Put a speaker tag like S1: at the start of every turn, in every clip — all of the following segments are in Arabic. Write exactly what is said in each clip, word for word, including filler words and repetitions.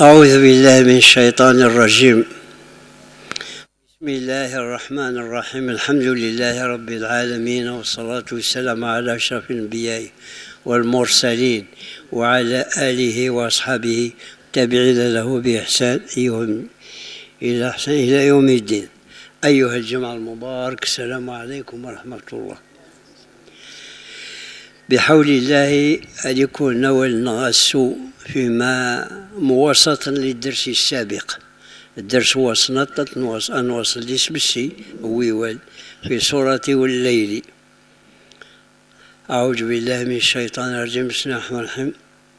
S1: أعوذ بالله من الشيطان الرجيم. بسم الله الرحمن الرحيم. الحمد لله رب العالمين، والصلاة والسلام على أشرف الأنبياء والمرسلين وعلى آله وأصحابه تابعين له بإحسان إلى إحسان إلى يوم الدين. أيها الجمع المبارك، السلام عليكم ورحمة الله. بحول الله أن يكون نولنا السوء فيما مواصلة للدرس السابق. الدرس وصلت نواصل الاسم السي ويوال في سورة والليل. أعوذ بالله من الشيطان الرجيم. بسم الله الرحمن الرحيم.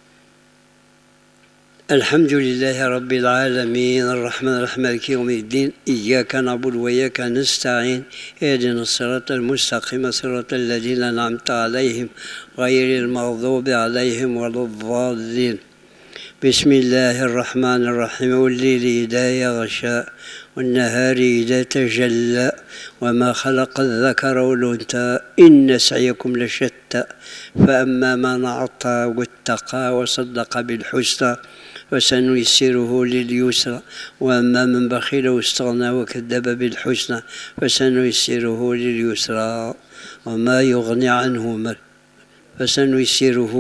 S1: الحمد لله رب العالمين الرحمن الرحيم مالك يوم الدين، إياك نعبد وإياك نستعين، اهدنا الصراط المستقيم صراط الذين أنعمت عليهم غير المغضوب عليهم ولا الضالين. بسم الله الرحمن الرحيم. والليل إذا يغشى والنهار إذا تجلى وما خلق الذكر والأنثى إن سعيكم لشتى، فأما من أعطى واتقى وصدق بالحسنى فسنيسره لليسرى، وأما من بخل واستغنى وكذب بالحسنى فسنيسره لليسرى وما يغني عنه مال فسنيسره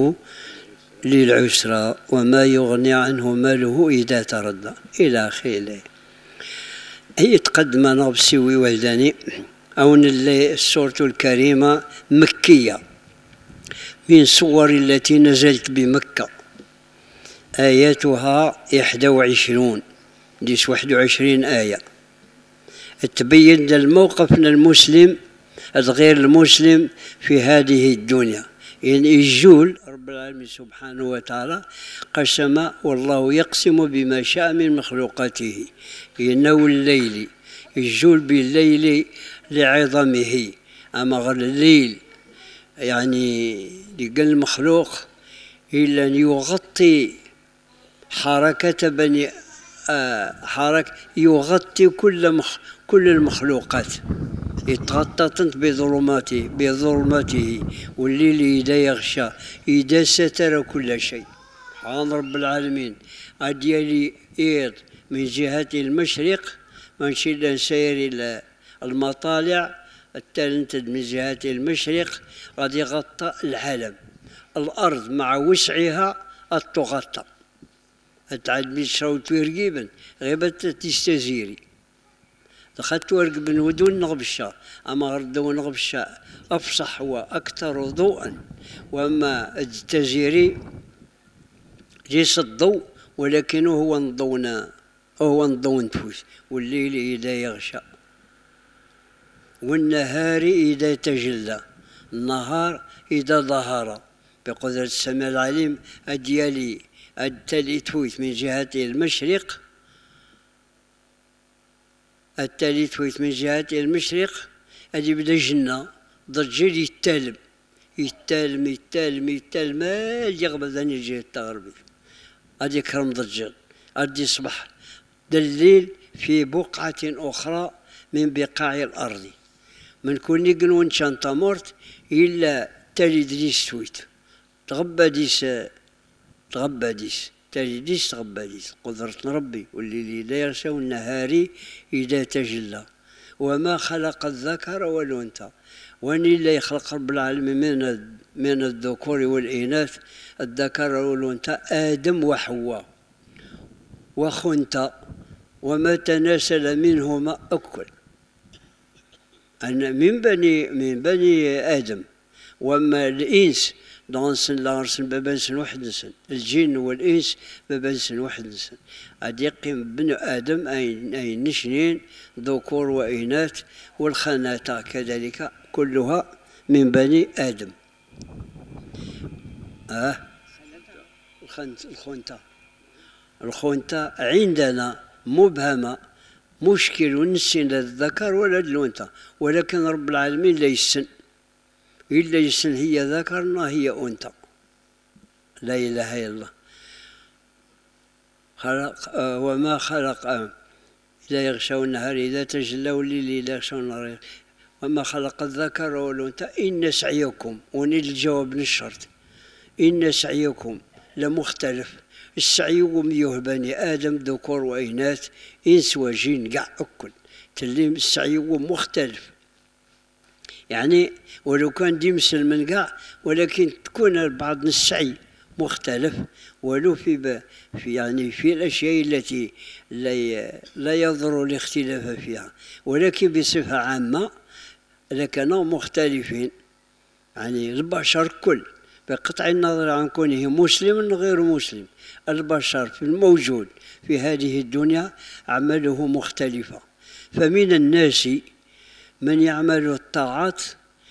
S1: للعسرى وما يغني عنه ماله إذا تردى إلى آخره. هي تقدمنا بسوي والداني أون السورة الكريمة مكية من صور التي نزلت بمكة، آياتها إحدى وعشرون ديس واحد وعشرين آية. تبين الموقف المسلم غير المسلم في هذه الدنيا. يعني الجول رب العالمين سبحانه وتعالى قسم، والله يقسم بما شاء من مخلوقاته. إنه الليل الجول بالليل لعظمه، أما غير الليل يعني لقى المخلوق إلا أن يغطي حركة بني آه حركة يغطي كل مخ كل المخلوقات، يتغطى بظلماته بظلمته والليل إذا يغشى إذا ستر كل شيء. سبحان رب العالمين. أديالي إيض من جهة المشرق ماشي نسير إلى المطالع التالنتد من جهة المشرق غادي يغطى العالم. الأرض مع وسعها تغطى تعد بشرو تورقيبا غيبة تستزيري دخلت ورق بن ودون نغبشا، أما غردو نغبشا أفصح وأكثر ضوءا، وأما التزيري جيس الضوء ولكنه هو نضونا هو نضو نفوس. والليل إذا يغشى والنهار إذا تجلى، النهار إذا ظهر بقدرة السميع العليم. أديالي التالي تويت من جهة المشرق التالي تويت من جهة المشرق أدي بدا جنة ضجيل يتالم يتالم يتالم يتالم ما يغبى ذاني الجهة الغربية. أدي كرم ضجيل أدي يصبح الليل في بقعة أخرى من بقاع الأرض. من كل نقنون شانتا مورت إلا تالي ديس تويت تغبى ديس تغبى ديس تالي ديس تغبى ديس قدرة ربي. والليل إذا يغشى والنهار إذا تجلى وما خلق الذكر والأنثى. وأن لا يخلق رب العالمين من من الذكور والإناث الذكر والأنثى آدم وحواء وخنثى وما تناسل منهما أكل أن من بني من بني آدم. وأما الإنس دانسن لارسن ببنسن واحد نسن الجن والإنس ببنسن واحد نسن. عاد يقيم بن آدم أي أي نشنين ذكور وإناث، والخناثة كذلك كلها من بني آدم. آه الخنثى الخنثى عندنا مبهمة، مشكل نسين للذكر ولا الأنثى، ولكن رب العالمين لا يسن إلا يسن هي ذكرنا هي أنثى. لا إله إلا الله. خلق آه وما خلق آه إذا يغشى النهار إذا تجلى والليل إذا يغشى النهار وما خلق الذكر والأنثى إن سعيكم ونيل الجواب من الشرط إن سعيكم لمختلف السعي وميوه بني آدم ذكور وإناث إنس وجين قاع أكل تليم السعي مختلف يعني ولو كان دي مثل من قاع ولكن تكون بعض السعي مختلف ولو في في يعني في الأشياء التي لا لا يضر الاختلاف فيها ولكن بصفة عامة لكانوا مختلفين يعني البشر كل بقطع النظر عن كونه مسلم غير مسلم البشر في الموجود في هذه الدنيا أعماله مختلفة فمن الناس من يعمل الطاعات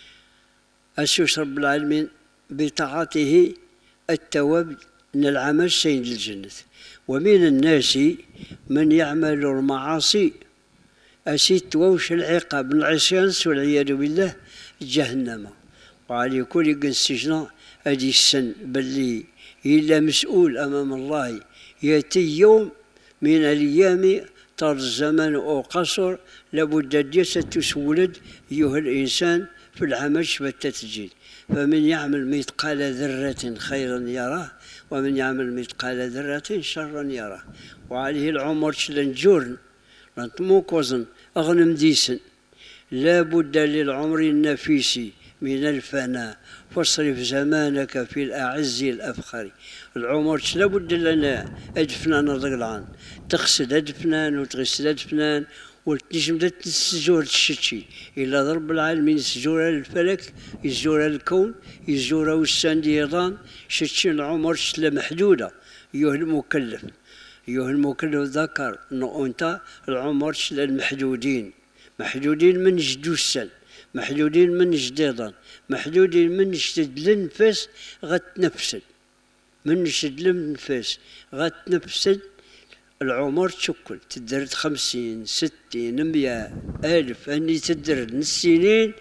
S1: أسس رب العالمين بطاعته الثواب من العمل سيد الجنة ومن الناس من يعمل المعاصي أسيت ووش العقاب من العصيان والعياذ بالله جهنم وعلى كل قن السجن هذه السن بل إلا مسؤول أمام الله يأتي يوم من الأيام طال الزمان أو قصر لابد ديسة تسولد أيها الإنسان في العمل شبت تجيل فمن يعمل مثقال ذرة خيرا يراه ومن يعمل مثقال ذرة شرا يراه وعليه العمر شلنجورن رنتموك وزن أغنم ديسن لا بد للعمر النفيس من الفناء فاصرف زمانك في الأعز الأفخر العمر لا بد لنا أدفنان الرجلان تغسل أدفنان وتغسل أدفنان وتنجم تسجور الشتشي إلى ضرب العالمين يسجور الفلك يسجور الكون يسجور السنديضان شتشي العمر شتلا محدودة أيها المكلف أيها المكلف ذكر أنه أنت العمر شتلا المحدودين محدودين من جدو السن محدودين من جديدا محدودين من جدد النفس غتنفسد من جدد النفس غتنفسد العمر تشكل تدرد خمسين ستين مية ألف أني تدرد السنين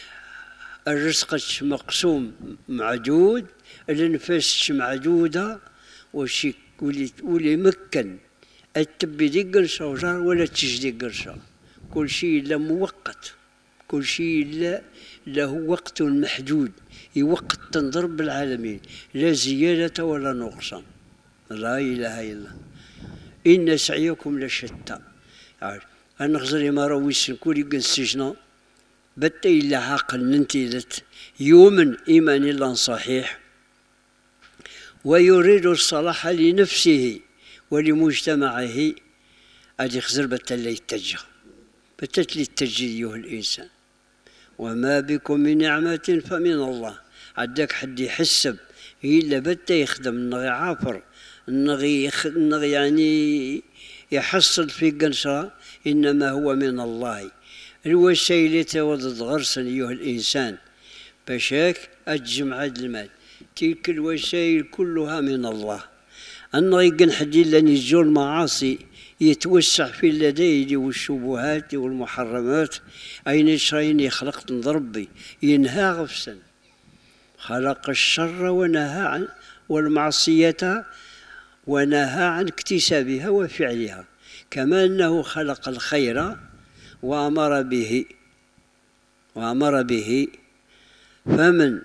S1: الرزق مقسوم معدود النفس معدودة وشي ولي ولي مكن التبي دي قرشة وجار ولا تجدي قرشة كل شيء لا مؤقت كل شيء لا له وقت محدود وقت تنضرب العالمين لا زيادة ولا نقصان لا إله إلا الله إن سعيكم لشتى أنا غزري ما رويس كل يقن السجن بتا إلا عاقل ننتيلت يؤمن إيمان الله صحيح ويريد الصلاح لنفسه ولمجتمعه أدي خزر بتا لا يتجه بتت لي التجي أيها الإنسان وما بكم من نعمة فمن الله عداك حد يحسب إلا بتا يخدم نغي عافر نغي يخ... نغي يعني يحصل في قنصرة إنما هو من الله الوسائل تودد غرسا أيها الإنسان بشاك أجمع المال تلك الوسائل كلها من الله أن يقن حدي لن يجور المعاصي يتوسع في اللذيذ والشبهات والمحرمات أين شرين يخلق ربي ينهى غفسا خلق الشر ونهى عن والمعصية ونهى عن اكتسابها وفعلها كما أنه خلق الخير وأمر به وأمر به فمن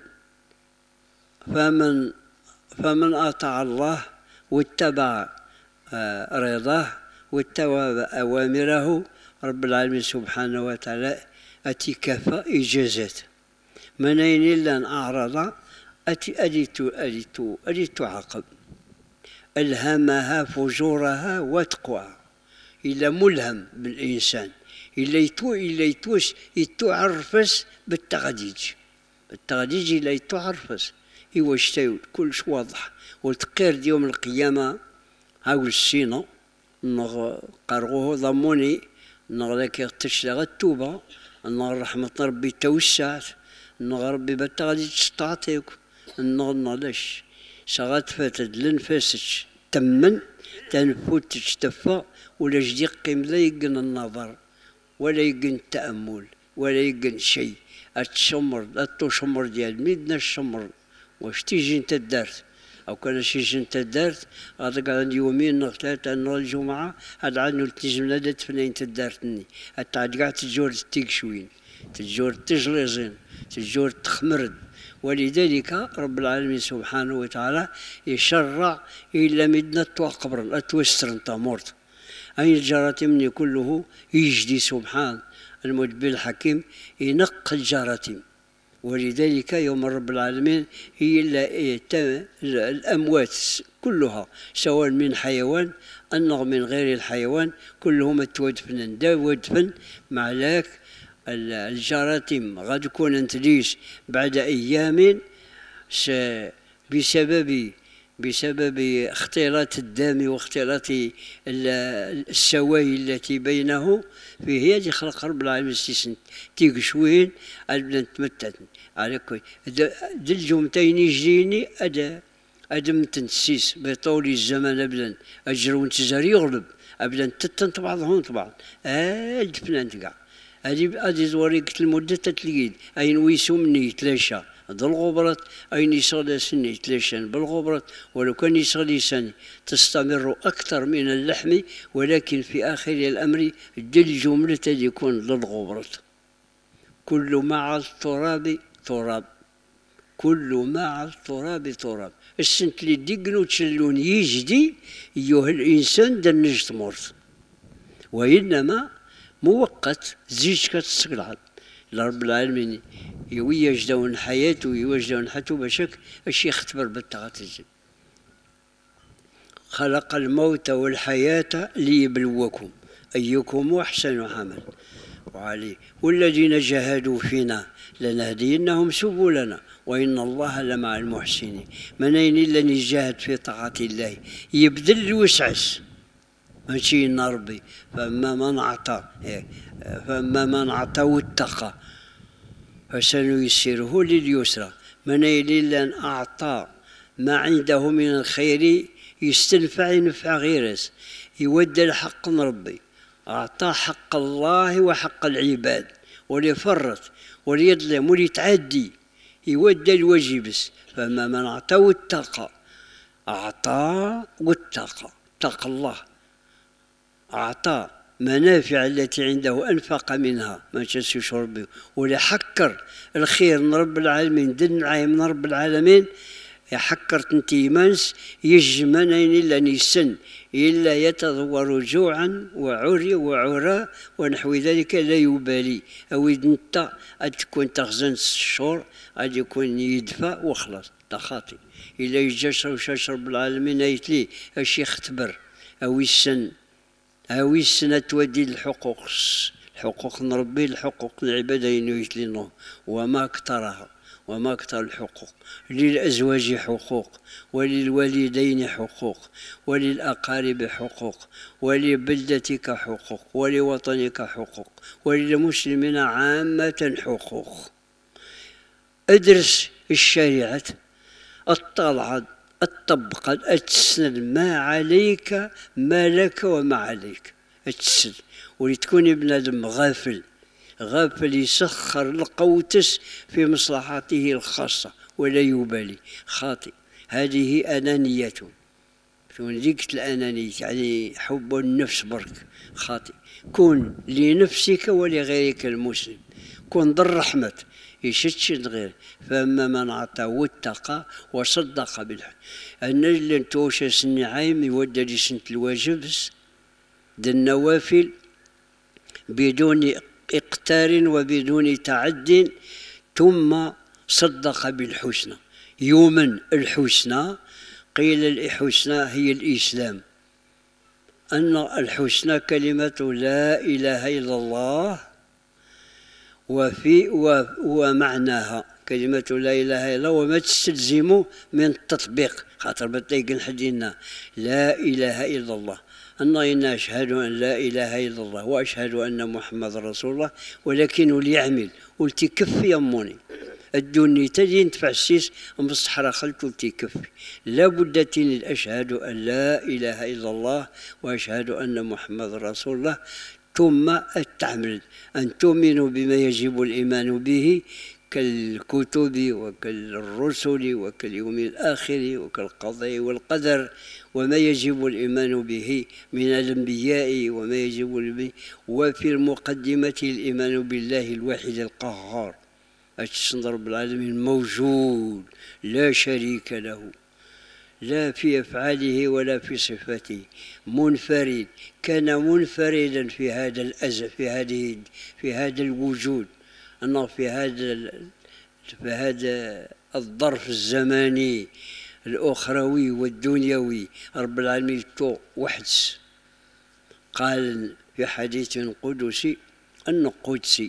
S1: فمن فمن أطاع الله واتبع رضاه واتبع أوامره رب العالمين سبحانه وتعالى أتي كفى إجازات من أين إلا أن أعرض أتي أديت أديت أديت عقب ألهمها فجورها وتقواها إلا ملهم بالإنسان إلا يتو إلا يتوش يتعرفس بالتغديج بالتغديج إلا يتعرفس هو اشتايل كلش واضح والتقير يوم القيامة هاو السينة نغ قرغوه ضموني نغ ذاك تشلغ التوبة نغ رحمة ربي توسعت نغ ربي بتغدي تستعطيك نغ نغلش شغات فاتت لنفسك تمن تنفوتش تفا ولا جدي قيم لا يقن النظر ولا يقن التأمل ولا يقن شيء التشمر التشمر ديال ميدنا الشمر واش تيجي انت دارت او كان شي جي انت دارت غادي عندي يومين نغ ثلاثه نغ الجمعه هاد عنو تيجي لا تفنين انت دارتني حتى عاد كاع تجور تيك شوين تجور تجليزين تجور تخمرد ولذلك رب العالمين سبحانه وتعالى يشرع إلا مدنا توقبر أتوسترن تامورت أي الجراثيم كله يجدي سبحان المدبر الحكيم ينق الجراثيم. ولذلك يوم رب العالمين هي الأموات كلها سواء من حيوان أو من غير الحيوان كلهم تودفن دا ودفن معلاك الجراثيم غادي تكون تليس بعد أيام بسبب بسبب اختلاط الدم واختلاط السوائل التي بينه فيه هذه خلق رب العالمين سيسن تيقشوين على تمتت على كوي دل جمتين يجريني أدا أدم تنسيس بطول الزمان أبدا أجرون تزاري يغلب أبدا تتن بعضهم طبعا أد فلان تقع هذه هذه زواريك المدة تتلقيد أين ويسو مني يتلاشى ذو الغبرات أين يصلي سني يتلاشى بالغبرات ولو كان يصلي سني تستمر أكثر من اللحم ولكن في آخر الأمر دل جملة يكون ذو الغبرات كل مع التراب تراب كل مع التراب تراب السنت اللي ديقنو تشلون يجدي أيها الإنسان دنجت مرت وإنما مؤقت زيج كتسقلعد لرب العالمين يوجدون حياته ويوجدون حياته بشك الشيء يختبر بالتغتزل خلق الموت والحياة ليبلوكم أيكم أحسن عمل وعليه والذين جاهدوا فينا لنهدينهم سبلنا وإن الله لمع المحسنين منين إلا نجاهد في طاعة الله يبذل ويسعس ماشي ربي فأما من أعطى فأما من أعطى واتقى فسنيسره لليسرى منين إلا أن أعطى ما عنده من الخير يستنفع ينفع غيرس يودي الحق من ربي أعطى حق الله وحق العباد وليفرط وليظلم وليتعدي يودي الواجبس فأما من أعطى واتقى أعطى واتقى اتقى الله أعطى منافع التي عنده أنفق منها ما تشي شربي ولا حكر الخير من رب العالمين دن معايا من رب العالمين يحكرت انت إيمانس يجمنين إلا نيسن إلا يتضور جوعا وعري وعراء ونحو ذلك لا يبالي أو إذا انت تكون تخزن الشهور غادي يكون يدفع وخلاص تخاطي إلا يجاش وشاش رب العالمين يتلي اش يختبر أو يسن أو السنة تودي الحقوق الحقوق نربي الحقوق العبادة يتلينو وما أكثرها وما أكثر الحقوق للأزواج حقوق وللوالدين حقوق وللأقارب حقوق ولبلدتك حقوق ولوطنك حقوق وللمسلمين عامة حقوق أدرس الشريعة الطلعة الطبق أتسند ما عليك ما لك وما عليك أتسند ولتكون ابن آدم غافل غافل يسخر القوتس في مصلحته الخاصة ولا يبالي خاطئ هذه أنانية شون ذيك الأنانية يعني حب النفس برك خاطئ كن لنفسك ولغيرك المسلم كن ذا الرحمة يشتشد غير فأما من أعطى واتقى وصدق بالحق النجل انتوشى سني عايم يودى لي سنة الواجبس ذا النوافل بدون إقتار وبدون تعد ثم صدق بالحسنى يوما الحسنى قيل الحسنى هي الإسلام أن الحسنى كلمة لا إله إلا الله وفي ومعناها كلمة لا إله إلا الله وما تستلزم من التطبيق خاطر بتلاقي نحدينا لا إله إلا الله أنا إن أشهد أن لا إله إلا الله وأشهد أن محمد رسول الله ولكن ليعمل قلت كفي يموني الدنيا تجي ندفع السيس مصحرة خلت قلت كفي لابد تين أشهد أن لا إله إلا الله وأشهد أن محمد رسول الله ثم التعمل أن تؤمنوا بما يجب الإيمان به كالكتب وكالرسل وكاليوم الآخر وكالقضاء والقدر وما يجب الإيمان به من الأنبياء وما يجب به وفي المقدمة الإيمان بالله الواحد القهار أتسن رب العالمين موجود لا شريك له، لا في أفعاله ولا في صفاته، منفرد، كان منفردا في هذا الأزل، في هذه في هذا الوجود، أنه في هذا في هذا الظرف الزماني الأخروي والدنيوي. رب العالمين تو وحدس، قال في حديث قدسي أن قدسي: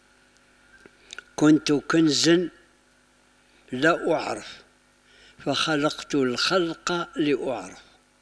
S1: كنت كنزا لا أعرف فخلقت الخلق لأعرف.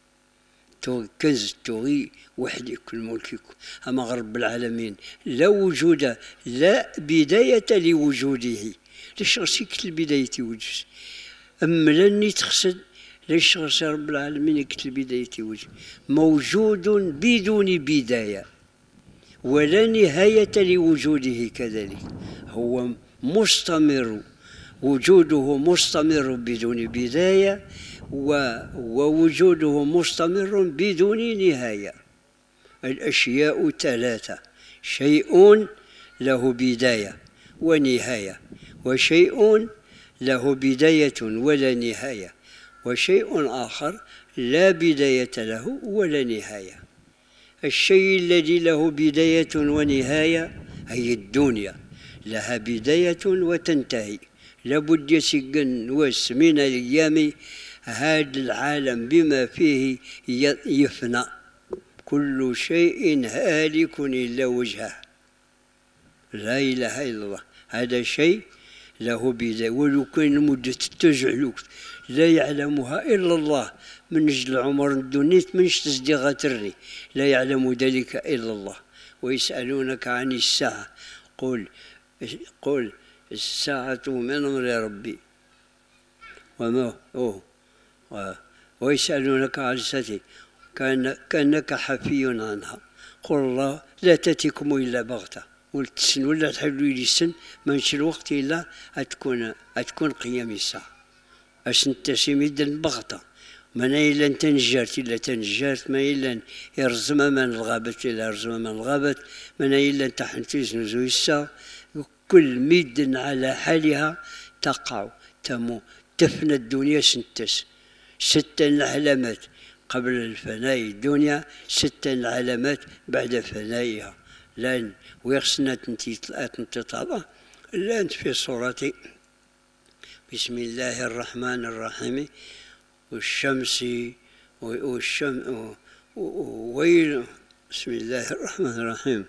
S1: تو كنز توغي وحدي كل ملكك، أما رب العالمين لا وجود، لا بداية لوجوده. ليش غسيك البداية وجود؟ أما لاني تقصد ليش غسي رب العالمين يكتب البداية وجود؟ موجود بدون بداية ولا نهاية لوجوده، كذلك هو مستمر، وجوده مستمر بدون بداية، ووجوده مستمر بدون نهاية. الأشياء ثلاثة: شيء له بداية ونهاية، وشيء له بداية ولا نهاية، وشيء آخر لا بداية له ولا نهاية. الشيء الذي له بداية ونهاية هي الدنيا، لها بداية وتنتهي، لابد يسجن وس من الأيام هذا العالم بما فيه يفنى، كل شيء هالك إلا وجهه، لا إله إلا الله. هذا شيء له بداية، ولو كان مدة تجعلوك لا يعلمها إلا الله، من أجل عمر الدنيا من تصديق ترني، لا يعلم ذلك إلا الله. ويسألونك عن الساعة قل قل الساعة من أمر ربي وما هو، ويسألونك عن الساعة كأنك حفي عنها قل الله لا تأتيكم إلا بغتة، والتسن ولا تحلوا لي السن ما نشي الوقت إلا أتكون أتكون قيام الساعة. أش نتسم يدن بغتة، ما إلا تنجرت إلا تنجرت، ما إلا يرزم من الغابت إلا يرزم من الغابت، ما إلا تحنتيز نزوي الساعة. كل ميد على حالها تقع تمو تفنى الدنيا سنتس. ست العلامات قبل الفناء الدنيا، ست العلامات بعد فنائها. لأن ويخصنا تنتطلع لأن في صورة بسم الله الرحمن الرحيم والشمس والشم ويل بسم الله الرحمن الرحيم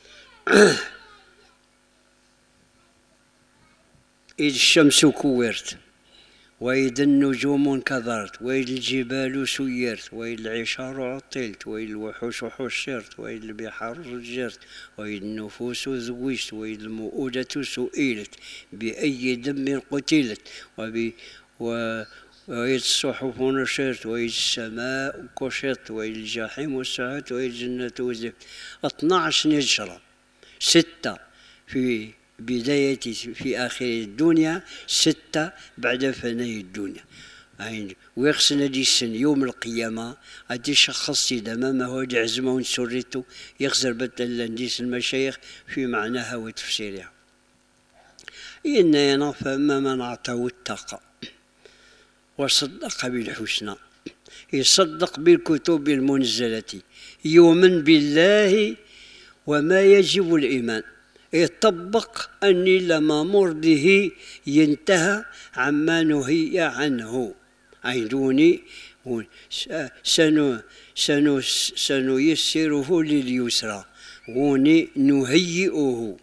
S1: إذ الشمس كورت وإذا النجوم انكدرت وإذا الجبال سيرت وإذا العشار عطلت وإذا الوحوش حشرت وإذا البحار رجرت وإذا النفوس زوجت وإذا المؤودة سئلت بأي ذنب قتلت وب و وإذا الصحف نشرت وإذا السماء كشطت وإذا الجحيم وسعت وإذا الجنة وزفت. اثنعش نجرة، ستة في بداية في آخر الدنيا، ستة بعد فناء الدنيا. يعني ويخصنا دي السن يوم القيامة أدي شخص إذا ما هو دي عزمه ونسرته يخسر بدل نديس المشايخ في معناها وتفسيرها. إن ينفى من أعطاه التقى وصدق بالحسنى، يصدق بالكتب المنزلة، يؤمن بالله وما يجب الإيمان، يطبق أني لمأمور به ينتهى عما نهي عنه. عيدوني سنو سنو سنيسره لليسرى وني نهيئه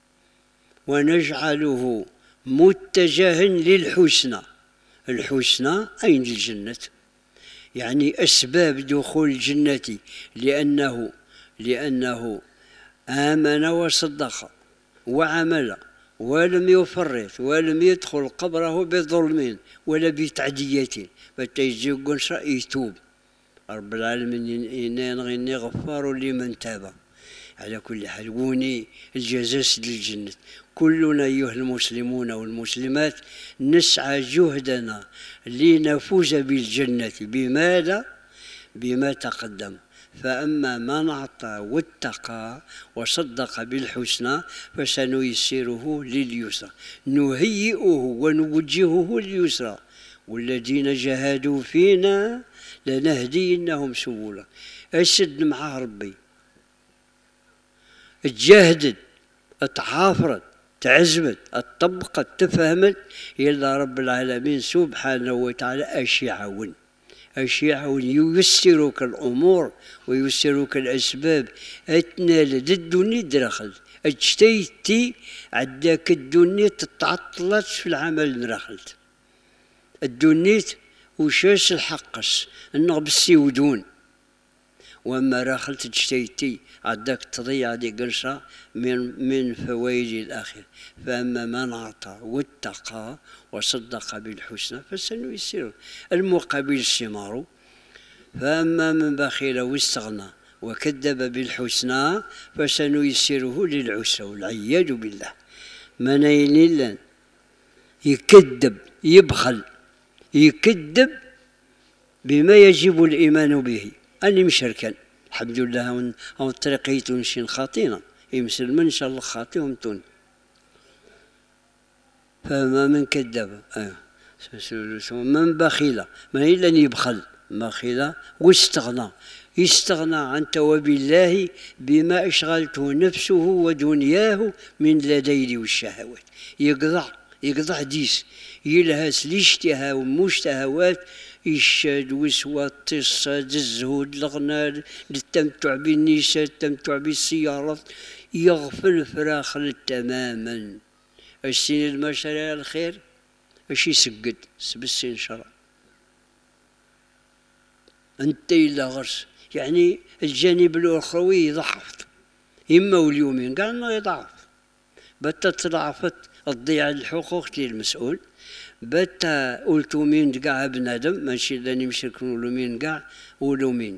S1: ونجعله متجها للحسنى. الحسنى أين الجنة، يعني أسباب دخول الجنة، لأنه لأنه آمن وصدق وعمل ولم يفرط ولم يدخل قبره بظلم ولا بتعدية، فتيجيقون يتوب. رب العالمين إني غفار لمن تاب. على كل حال وني الجزاء للجنة. كلنا أيها المسلمون والمسلمات نسعى جهدنا لنفوز بالجنة. بماذا؟ بما تقدم. فأما من أعطى واتقى وصدق بالحسنى فسنيسره لليسرى، نهيئه ونوجهه لليسرى، والذين جاهدوا فينا لنهدينهم سبلا. أشد مع ربي، تجاهدت، تعافرت، تعزمت، طبقت، تفهمت، إلا رب العالمين سبحانه وتعالى أش يعاون، أش يعاون ييسرك الأمور وييسرك الأسباب أتنال الدنيا درخل اجتيتي عداك الدنيا تتعطلت في العمل نرخلت الدنيا وشاش الحقس النغ بالسيودون، وأما راخلت اجتيتي عداك تضيع دي قرشة من من فوائد الآخرة. فأما من أعطى واتقى وصدق بالحسنى فسنيسره، المقابل الثمار. فأما من بخل واستغنى وكذب بالحسنى فسنيسره للعسرى، والعياذ بالله. من ينلن يكذب يبخل يكذب بما يجب الإيمان به، أني مشركا الحمد لله أو طريقيتون شين خاطينا يمسل من شاء الله خاطيهم تون. فما من كذب آه. من بخيل ما إلا أن يبخل بخيل واستغنى يستغنى عن تواب الله بما أشغلته نفسه ودنياه من لديه والشهوات، يقضع يقضع ديس يلهس الاشتهاء والمشتهوات، الشاد وسوات الصاد الزهود الغنى للتمتع بالنساء التمتع بالسيارات، يغفل فراخل تماما. السين المشاريع الخير اش يسجد سبسين شرع انت الا غرس، يعني الجانب الاخروي يضعف، اما واليومين قال انه يضعف، بتا تضعفت تضيع الحقوق للمسؤول، بتا قلتو مين كاع بنادم ماشي لاني مشرك نقولو مين كاع ولو مين.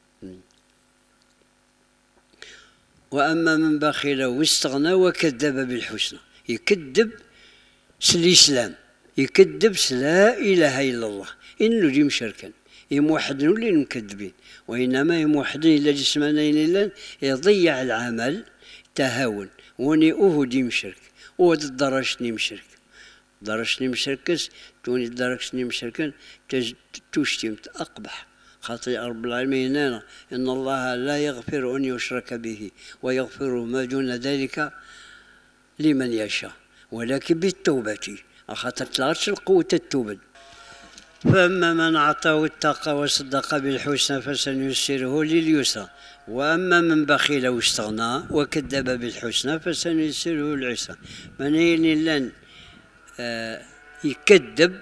S1: واما من بخل واستغنى وكذب بالحسنى، يكذب الاسلام، يكذب لا اله الا الله، انه اللي مشركا يموحدين اللي مكذبين، وانما يموحدين الا جسمانين الا يضيع العمل تهاون وني اهدي مشرك ود درجتني مشرك درجتني مشركس توني درجتني مشركا تشتم اقبح خاطئ رب العالمين هنا ان الله لا يغفر ان يشرك به ويغفر ما دون ذلك لمن يشاء ولكن بالتوبة، خاطر تلاش القوة التوبة. فأما من أعطى واتقى وصدق بالحسنى فسنيسره لليسرى، وأما من بخل واستغنى وكذب بالحسنى فسنيسره للعسرى. من لن آه يكذب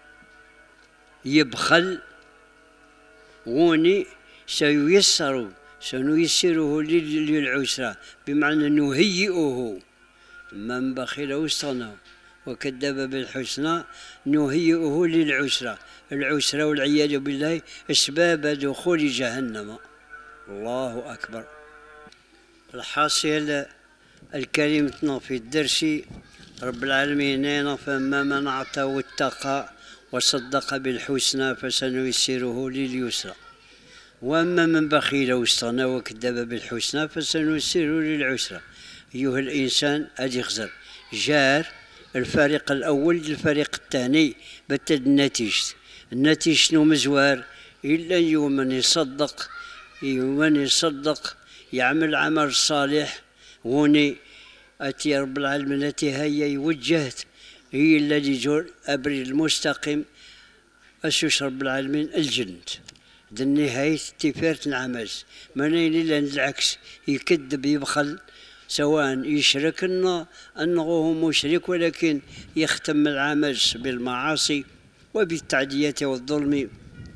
S1: يبخل غوني سييسر سنيسره للعسرى، بمعنى نهيئه. من بخل واستغنى وكذب بالحسنى نهيئه للعسرى، العسرى والعياذ بالله أسباب دخول جهنم. الله أكبر. الحاصل الكلمة في الدرس رب العالمين فأما من أعطى واتقى وصدق بالحسنى فسنيسره لليسرى، وأما من بخل واستغنى وكذب بالحسنى فسنيسره للعسرى. أيها الإنسان أدي خزر جار الفريق الأول للفريق الثاني بتد النتيجة، النتيجة شنو مزوار إلا يوم يصدق يوم يصدق يعمل عمل صالح وني أتي رب العالمين التي هي يوجهت هي الذي جور أبري المستقيم أسوس رب العالمين الجنة ذي النهاية تفارة العمل. منين إلا العكس يكذب يبخل سواء يشرك انه انه هو مشرك ولكن يختم العمل بالمعاصي وبالتعديات والظلم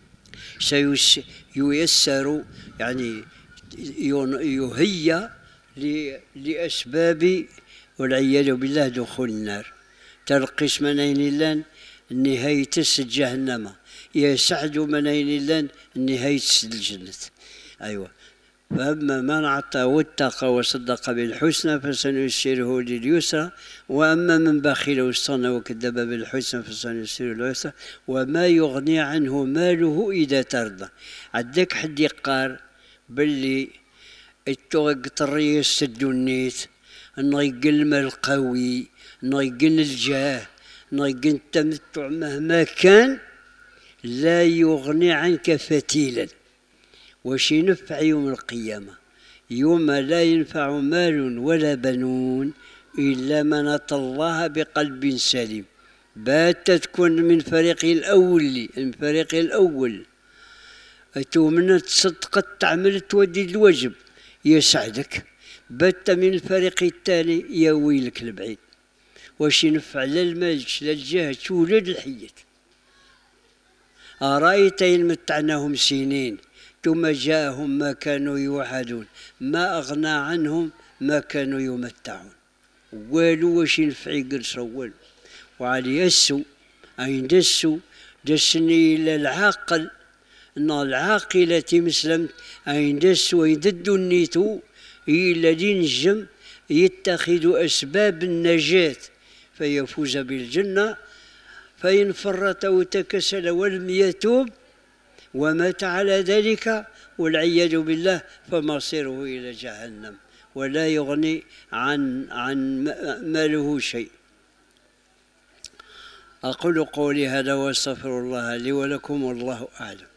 S1: سييسر، يعني يهيأ لأسباب والعياذ بالله دخول النار. ترقص منين لن نهاية جهنم، يسعد منين لن نهاية الجنة. أيوة فأما من أعطى واتقى وصدق بالحسنى فسنيسره لليسرى وأما من بخل واستغنى وكذب بالحسنى فسنيسره للعسرى وما يغني عنه ماله إذا تردى. عندك حد يقار باللي التوقت الرئيس الدنيت انه يقل المال القوي انه يقل الجاه انه يقل التمتع مهما كان لا يغني عنك فتيلا. واش ينفع يوم القيامة؟ يوم لا ينفع مال ولا بنون إلا من أتى الله بقلب سليم. بات تكون من فريق الأول من فريق الأول من تصدقت تعمل تودي الواجب يسعدك. بات من الفريق الثاني يا ويلك البعيد. واش ينفع لا المال لا الجاه تولد الحية. أرأيت إن متعناهم سنين ثم جاءهم ما كانوا يوعدون ما أغنى عنهم ما كانوا يمتعون. والو واش ينفع يقرصوا والو. وعلي السو أين دسو دسني إلى العاقل أن العاقلة مسلم أين دسو أين ددو النيتو إلا نجم يتخذ أسباب النجاة فيفوز بالجنة فإن فرط وتكسل ولم يتوب ومات على ذلك والعياذ بالله فمصيره إلى جهنم ولا يغني عن عن ماله شيء. أقول قولي هذا واستغفر الله لي ولكم والله أعلم.